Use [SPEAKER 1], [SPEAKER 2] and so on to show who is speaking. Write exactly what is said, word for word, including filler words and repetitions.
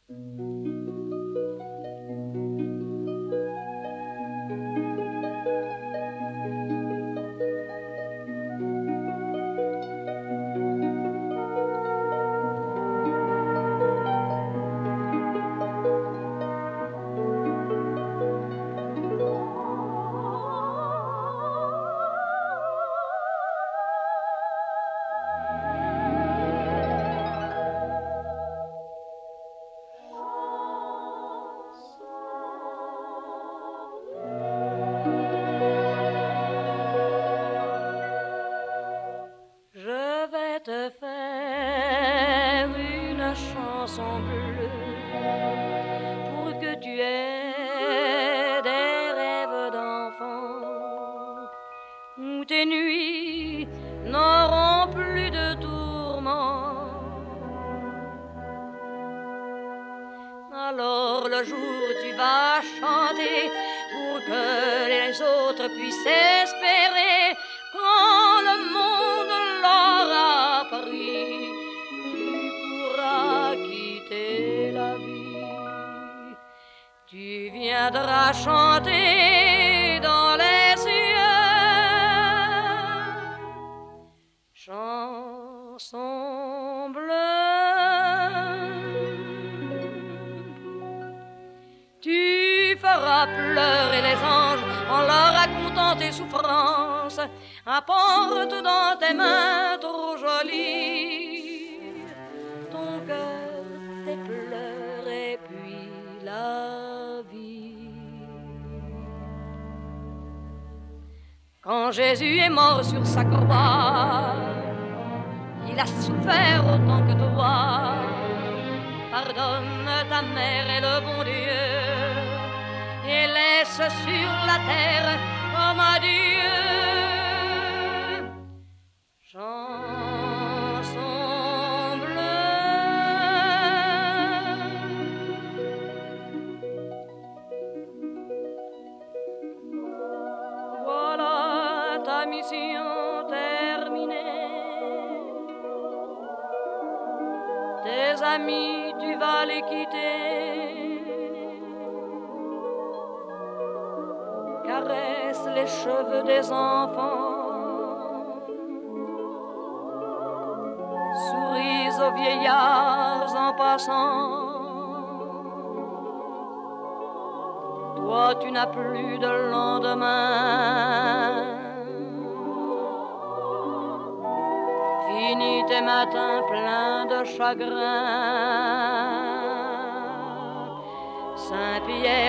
[SPEAKER 1] Te faire une chanson bleue pour que tu aies des rêves d'enfant où tes nuits n'auront plus de tourments. Alors le jour tu vas chanter pour que les autres puissent espérer quand le monde l'aura pris, tu pourras quitter la vie. Tu viendras chanter dans les cieux, chanson bleue. Tu feras pleurer les anges en leur racontant tes souffrances. Apporte dans tes mains trop jolies ton cœur, tes pleurs et puis la vie. Quand Jésus est mort sur sa croix, il a souffert autant que toi. Pardonne ta mère et le bon Dieu et laisse sur la terre comme adieu. Chanson bleue. Voilà ta mission terminée. Tes amis, tu vas les quitter. Caresse les cheveux des enfants. Souris aux vieillards en passant. Toi, tu n'as plus de lendemain. Finis tes matins pleins de chagrin. Saint-Pierre